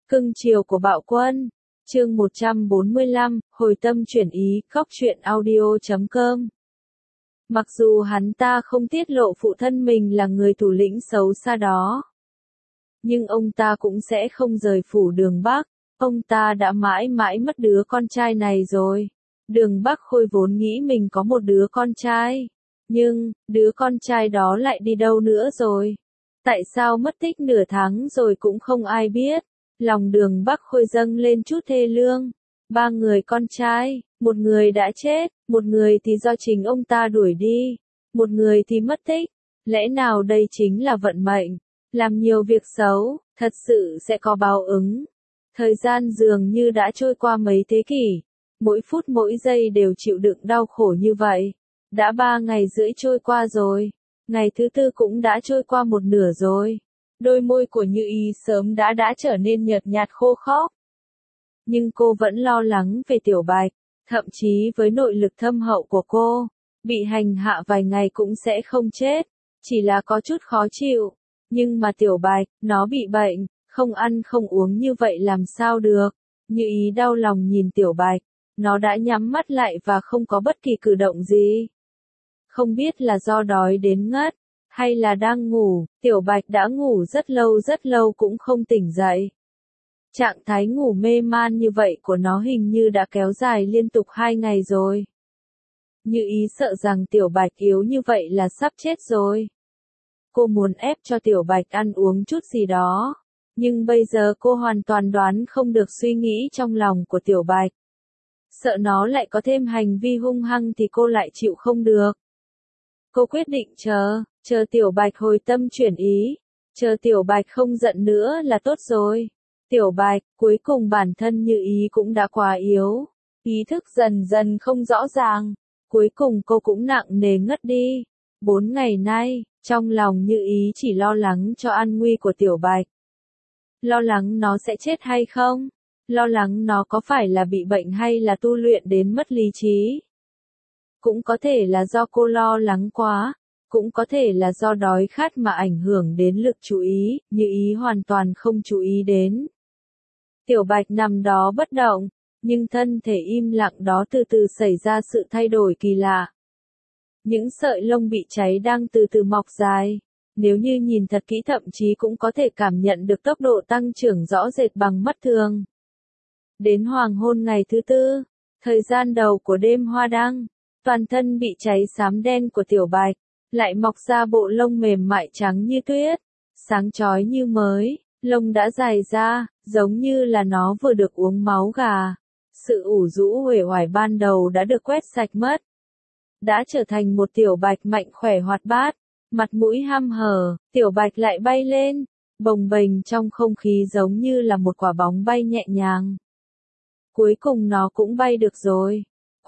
Cưng chiều của Bạo Quân. Chương 145, hồi tâm chuyển ý, góc truyện audio.com. Mặc dù hắn ta không tiết lộ phụ thân mình là người thủ lĩnh xấu xa đó, nhưng ông ta cũng sẽ không rời phủ Đường Bắc. Ông ta đã mãi mãi mất đứa con trai này rồi. Đường Bắc Khôi vốn nghĩ mình có một đứa con trai, nhưng đứa con trai đó lại đi đâu nữa rồi? Tại sao mất tích nửa tháng rồi cũng không ai biết? Lòng Đường Bắc Khôi dâng lên chút thê lương. 3 người con trai, một người đã chết, một người thì do chính ông ta đuổi đi, một người thì mất tích. Lẽ nào đây chính là vận mệnh? Làm nhiều việc xấu, thật sự sẽ có báo ứng. Thời gian dường như đã trôi qua mấy thế kỷ, mỗi phút mỗi giây đều chịu đựng đau khổ như vậy. Đã 3 ngày rưỡi trôi qua rồi, ngày thứ 4 cũng đã trôi qua một nửa rồi. Đôi môi của Như Ý sớm đã trở nên nhợt nhạt khô khốc. Nhưng cô vẫn lo lắng về Tiểu Bạch, thậm chí với nội lực thâm hậu của cô, bị hành hạ vài ngày cũng sẽ không chết, chỉ là có chút khó chịu. Nhưng mà Tiểu Bạch, nó bị bệnh, không ăn không uống như vậy làm sao được. Như Ý đau lòng nhìn Tiểu Bạch, nó đã nhắm mắt lại và không có bất kỳ cử động gì. Không biết là do đói đến ngất, hay là đang ngủ. Tiểu Bạch đã ngủ rất lâu cũng không tỉnh dậy. Trạng thái ngủ mê man như vậy của nó hình như đã kéo dài liên tục 2 ngày rồi. Như Ý sợ rằng Tiểu Bạch yếu như vậy là sắp chết rồi. Cô muốn ép cho Tiểu Bạch ăn uống chút gì đó, nhưng bây giờ cô hoàn toàn đoán không được suy nghĩ trong lòng của Tiểu Bạch. Sợ nó lại có thêm hành vi hung hăng thì cô lại chịu không được. Cô quyết định chờ Tiểu Bạch hồi tâm chuyển ý, chờ Tiểu Bạch không giận nữa là tốt rồi. Tiểu Bạch, cuối cùng bản thân Như Ý cũng đã quá yếu, ý thức dần dần không rõ ràng, cuối cùng cô cũng nặng nề ngất đi. 4 ngày nay, trong lòng Như Ý chỉ lo lắng cho an nguy của Tiểu Bạch. Lo lắng nó sẽ chết hay không? Lo lắng nó có phải là bị bệnh hay là tu luyện đến mất lý trí? Cũng có thể là do cô lo lắng quá, cũng có thể là do đói khát mà ảnh hưởng đến lực chú ý, Như Ý hoàn toàn không chú ý đến. Tiểu Bạch nằm đó bất động, nhưng thân thể im lặng đó từ từ xảy ra sự thay đổi kỳ lạ. Những sợi lông bị cháy đang từ từ mọc dài, nếu như nhìn thật kỹ thậm chí cũng có thể cảm nhận được tốc độ tăng trưởng rõ rệt bằng mắt thường. Đến hoàng hôn ngày thứ 4, thời gian đầu của đêm hoa đăng, toàn thân bị cháy xám đen của Tiểu Bạch, lại mọc ra bộ lông mềm mại trắng như tuyết, sáng chói như mới, lông đã dài ra, giống như là nó vừa được uống máu gà. Sự ủ rũ uể oải ban đầu đã được quét sạch mất. Đã trở thành một Tiểu Bạch mạnh khỏe hoạt bát, mặt mũi hăm hở. Tiểu Bạch lại bay lên, bồng bềnh trong không khí giống như là một quả bóng bay nhẹ nhàng. Cuối cùng nó cũng bay được rồi.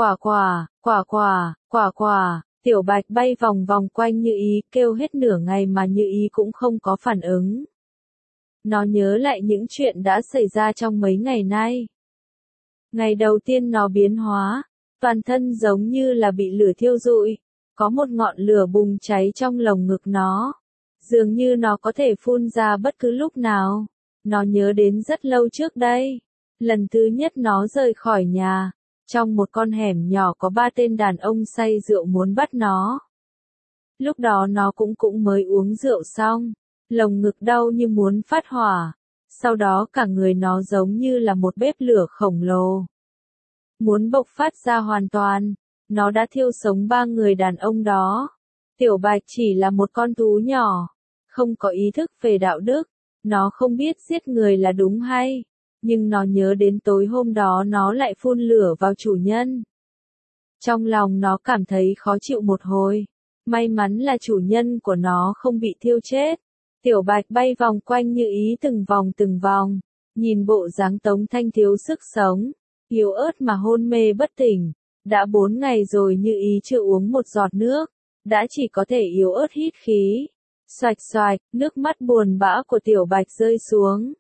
Quả, Tiểu Bạch bay vòng vòng quanh Như Ý, kêu hết nửa ngày mà Như Ý cũng không có phản ứng. Nó nhớ lại những chuyện đã xảy ra trong mấy ngày nay. Ngày đầu tiên nó biến hóa, toàn thân giống như là bị lửa thiêu rụi, có một ngọn lửa bùng cháy trong lồng ngực nó, dường như nó có thể phun ra bất cứ lúc nào. Nó nhớ đến rất lâu trước đây, lần thứ nhất nó rời khỏi nhà, trong một con hẻm nhỏ có 3 tên đàn ông say rượu muốn bắt nó. Lúc đó nó cũng mới uống rượu xong, lồng ngực đau như muốn phát hỏa, sau đó cả người nó giống như là một bếp lửa khổng lồ. Muốn bộc phát ra hoàn toàn, nó đã thiêu sống 3 người đàn ông đó. Tiểu Bạch chỉ là một con thú nhỏ, không có ý thức về đạo đức, nó không biết giết người là đúng hay, nhưng nó nhớ đến tối hôm đó nó lại phun lửa vào chủ nhân. Trong lòng nó cảm thấy khó chịu một hồi, may mắn là chủ nhân của nó không bị thiêu chết. Tiểu Bạch bay vòng quanh Như Ý từng vòng, nhìn bộ dáng Tống Thanh thiếu sức sống, yếu ớt mà hôn mê bất tỉnh. Đã 4 ngày rồi Như Ý chưa uống một giọt nước, đã chỉ có thể yếu ớt hít khí. Xoạch xoạch, nước mắt buồn bã của Tiểu Bạch rơi xuống.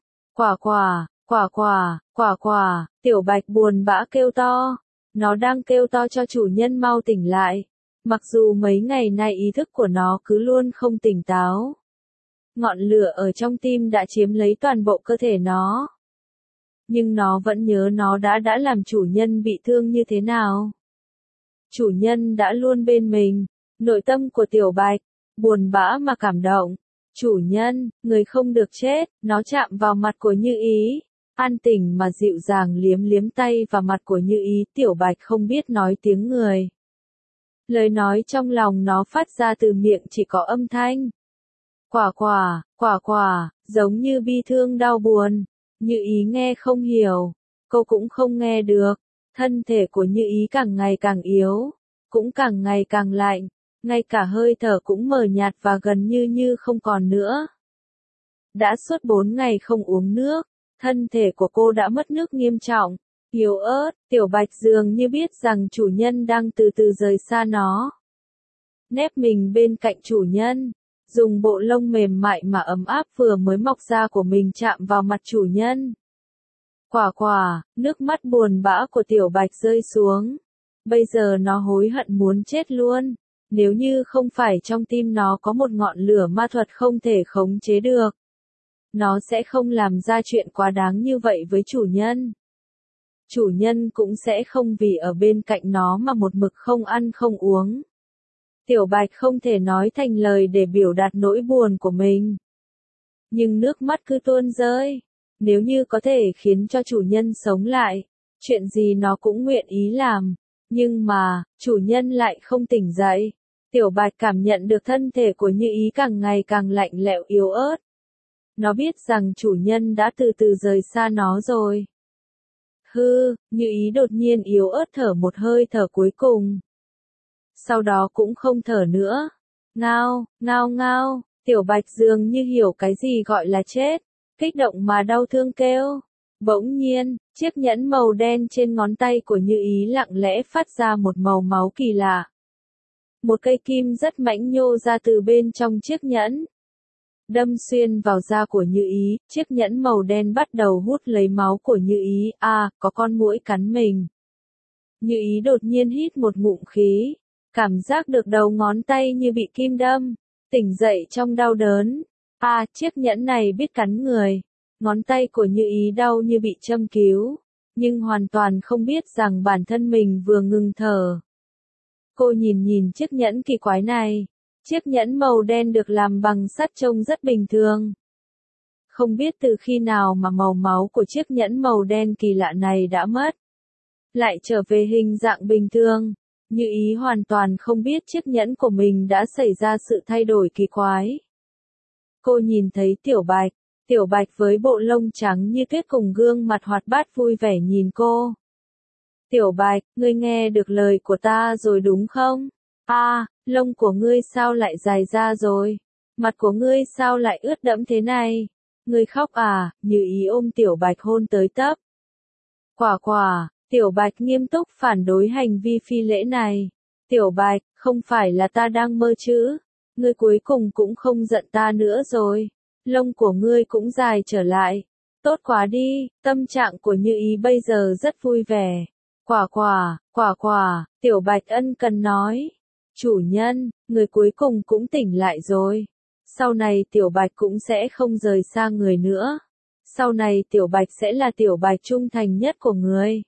Quả, Tiểu Bạch buồn bã kêu to. Nó đang kêu to cho chủ nhân mau tỉnh lại. Mặc dù mấy ngày nay ý thức của nó cứ luôn không tỉnh táo. Ngọn lửa ở trong tim đã chiếm lấy toàn bộ cơ thể nó. nhưng nó vẫn nhớ nó đã làm chủ nhân bị thương như thế nào. Chủ nhân đã luôn bên mình, nội tâm của Tiểu Bạch, buồn bã mà cảm động. Chủ nhân, người không được chết, nó chạm vào mặt của Như Ý. An Tình mà dịu dàng liếm liếm tay vào mặt của Như Ý, Tiểu Bạch không biết nói tiếng người. Lời nói trong lòng nó phát ra từ miệng chỉ có âm thanh. Quả quả, quả quả, giống như bi thương đau buồn. Như Ý nghe không hiểu, cô cũng không nghe được. Thân thể của Như Ý càng ngày càng yếu, cũng càng ngày càng lạnh, ngay cả hơi thở cũng mờ nhạt và gần như không còn nữa. Đã suốt 4 ngày không uống nước, thân thể của cô đã mất nước nghiêm trọng, yếu ớt. Tiểu Bạch dường như biết rằng chủ nhân đang từ từ rời xa nó. Nép mình bên cạnh chủ nhân, dùng bộ lông mềm mại mà ấm áp vừa mới mọc ra của mình chạm vào mặt chủ nhân. Quả quả, nước mắt buồn bã của Tiểu Bạch rơi xuống. Bây giờ nó hối hận muốn chết luôn. Nếu như không phải trong tim nó có một ngọn lửa ma thuật không thể khống chế được, nó sẽ không làm ra chuyện quá đáng như vậy với chủ nhân. Chủ nhân cũng sẽ không vì ở bên cạnh nó mà một mực không ăn không uống. Tiểu Bạch không thể nói thành lời để biểu đạt nỗi buồn của mình. Nhưng nước mắt cứ tuôn rơi. Nếu như có thể khiến cho chủ nhân sống lại, chuyện gì nó cũng nguyện ý làm. Nhưng mà, chủ nhân lại không tỉnh dậy. Tiểu Bạch cảm nhận được thân thể của Như Ý càng ngày càng lạnh lẽo yếu ớt. Nó biết rằng chủ nhân đã từ từ rời xa nó rồi. Như Ý đột nhiên yếu ớt thở một hơi thở cuối cùng. Sau đó cũng không thở nữa. Ngao, ngao ngao, Tiểu Bạch dường như hiểu cái gì gọi là chết. Kích động mà đau thương kêu. Bỗng nhiên, chiếc nhẫn màu đen trên ngón tay của Như Ý lặng lẽ phát ra một màu máu kỳ lạ. Một cây kim rất mãnh nhô ra từ bên trong chiếc nhẫn. Đâm xuyên vào da của Như Ý, chiếc nhẫn màu đen bắt đầu hút lấy máu của Như Ý. Có con muỗi cắn mình. Như Ý đột nhiên hít một ngụm khí. Cảm giác được đầu ngón tay như bị kim đâm. Tỉnh dậy trong đau đớn. Chiếc nhẫn này biết cắn người. Ngón tay của Như Ý đau như bị châm cứu. Nhưng hoàn toàn không biết rằng bản thân mình vừa ngừng thở. Cô nhìn chiếc nhẫn kỳ quái này. Chiếc nhẫn màu đen được làm bằng sắt trông rất bình thường. Không biết từ khi nào mà màu máu của chiếc nhẫn màu đen kỳ lạ này đã mất. Lại trở về hình dạng bình thường. Như Ý hoàn toàn không biết chiếc nhẫn của mình đã xảy ra sự thay đổi kỳ quái. Cô nhìn thấy Tiểu Bạch với bộ lông trắng như tuyết cùng gương mặt hoạt bát vui vẻ nhìn cô. Tiểu Bạch, ngươi nghe được lời của ta rồi đúng không? Lông của ngươi sao lại dài ra rồi? Mặt của ngươi sao lại ướt đẫm thế này? Ngươi khóc à? Như Ý ôm Tiểu Bạch hôn tới tấp. Quả, Tiểu Bạch nghiêm túc phản đối hành vi phi lễ này. Tiểu Bạch, không phải là ta đang mơ chứ? Ngươi cuối cùng cũng không giận ta nữa rồi. Lông của ngươi cũng dài trở lại. Tốt quá đi, tâm trạng của Như Ý bây giờ rất vui vẻ. Quả, Tiểu Bạch ân cần nói. Chủ nhân, người cuối cùng cũng tỉnh lại rồi. Sau này Tiểu Bạch cũng sẽ không rời xa người nữa. Sau này Tiểu Bạch sẽ là Tiểu Bạch trung thành nhất của người.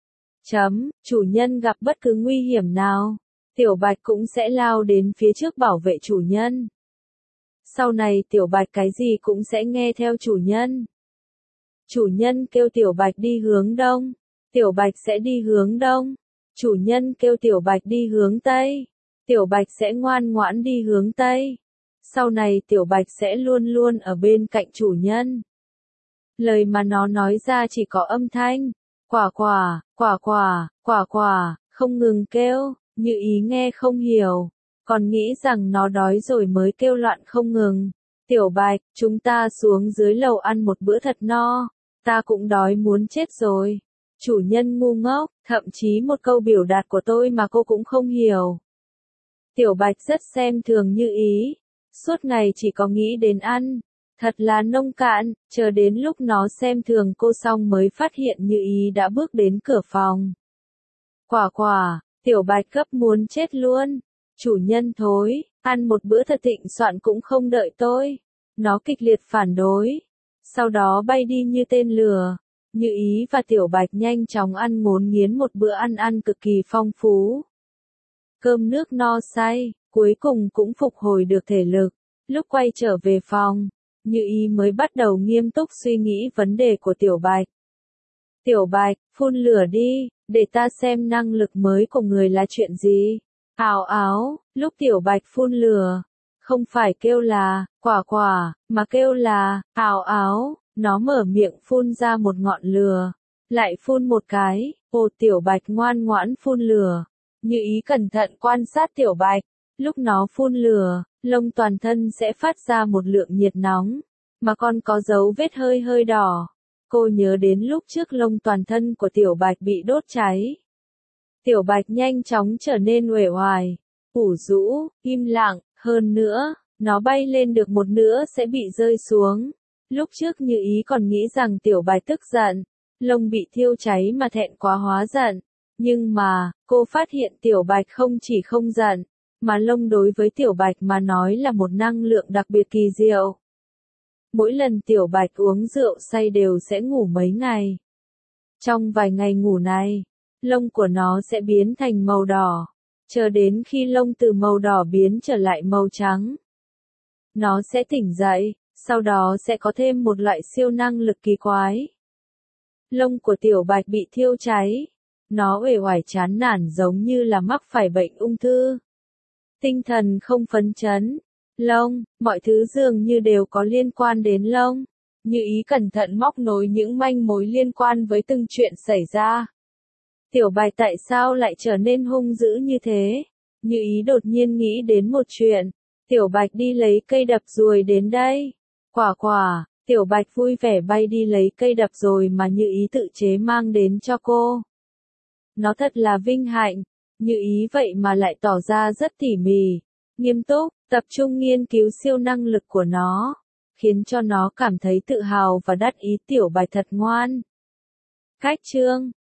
Chủ nhân gặp bất cứ nguy hiểm nào, Tiểu Bạch cũng sẽ lao đến phía trước bảo vệ chủ nhân. Sau này Tiểu Bạch cái gì cũng sẽ nghe theo chủ nhân. Chủ nhân kêu Tiểu Bạch đi hướng đông, Tiểu Bạch sẽ đi hướng đông. Chủ nhân kêu Tiểu Bạch đi hướng tây, Tiểu Bạch sẽ ngoan ngoãn đi hướng tây. Sau này Tiểu Bạch sẽ luôn luôn ở bên cạnh chủ nhân. Lời mà nó nói ra chỉ có âm thanh. Quả, không ngừng kêu. Như Ý nghe không hiểu, còn nghĩ rằng nó đói rồi mới kêu loạn không ngừng. Tiểu Bạch, chúng ta xuống dưới lầu ăn một bữa thật no, ta cũng đói muốn chết rồi. Chủ nhân ngu ngốc, thậm chí một câu biểu đạt của tôi mà cô cũng không hiểu. Tiểu Bạch rất xem thường Như Ý, suốt ngày chỉ có nghĩ đến ăn, thật là nông cạn, chờ đến lúc nó xem thường cô xong mới phát hiện Như Ý đã bước đến cửa phòng. Quả, Tiểu Bạch gấp muốn chết luôn. Chủ nhân thối, ăn một bữa thật thịnh soạn cũng không đợi tôi. Nó kịch liệt phản đối. Sau đó bay đi như tên lửa. Như Ý và Tiểu Bạch nhanh chóng ăn ngốn nghiến một bữa ăn cực kỳ phong phú. Cơm nước no say, cuối cùng cũng phục hồi được thể lực. Lúc quay trở về phòng, Như Ý mới bắt đầu nghiêm túc suy nghĩ vấn đề của Tiểu Bạch. Tiểu Bạch, phun lửa đi, để ta xem năng lực mới của người là chuyện gì. Ào áo, lúc Tiểu Bạch phun lửa, không phải kêu là, quả quả, mà kêu là, ào áo, nó mở miệng phun ra một ngọn lửa, lại phun một cái, ồ Tiểu Bạch ngoan ngoãn phun lửa. Như Ý cẩn thận quan sát Tiểu Bạch, lúc nó phun lửa, lông toàn thân sẽ phát ra một lượng nhiệt nóng, mà còn có dấu vết hơi hơi đỏ. Cô nhớ đến lúc trước lông toàn thân của Tiểu Bạch bị đốt cháy. Tiểu Bạch nhanh chóng trở nên uể oải, ủ rũ, im lặng, hơn nữa, nó bay lên được một nửa sẽ bị rơi xuống. Lúc trước Như Ý còn nghĩ rằng Tiểu Bạch tức giận, lông bị thiêu cháy mà thẹn quá hóa giận. Nhưng mà, cô phát hiện Tiểu Bạch không chỉ không giận, mà lông đối với Tiểu Bạch mà nói là một năng lượng đặc biệt kỳ diệu. Mỗi lần Tiểu Bạch uống rượu say đều sẽ ngủ mấy ngày. Trong vài ngày ngủ này, lông của nó sẽ biến thành màu đỏ, chờ đến khi lông từ màu đỏ biến trở lại màu trắng. Nó sẽ tỉnh dậy, sau đó sẽ có thêm một loại siêu năng lực kỳ quái. Lông của Tiểu Bạch bị thiêu cháy, nó uể oải chán nản giống như là mắc phải bệnh ung thư. Tinh thần không phấn chấn. Lông, mọi thứ dường như đều có liên quan đến lông. Như Ý cẩn thận móc nối những manh mối liên quan với từng chuyện xảy ra. Tiểu Bạch tại sao lại trở nên hung dữ như thế? Như Ý đột nhiên nghĩ đến một chuyện. Tiểu Bạch đi lấy cây đập ruồi đến đây. Quả quả, Tiểu Bạch vui vẻ bay đi lấy cây đập rồi mà Như Ý tự chế mang đến cho cô. Nó thật là vinh hạnh. Như Ý vậy mà lại tỏ ra rất tỉ mỉ, nghiêm túc, tập trung nghiên cứu siêu năng lực của nó, khiến cho nó cảm thấy tự hào và đắc ý. Tiểu Bạch thật ngoan. Cách chương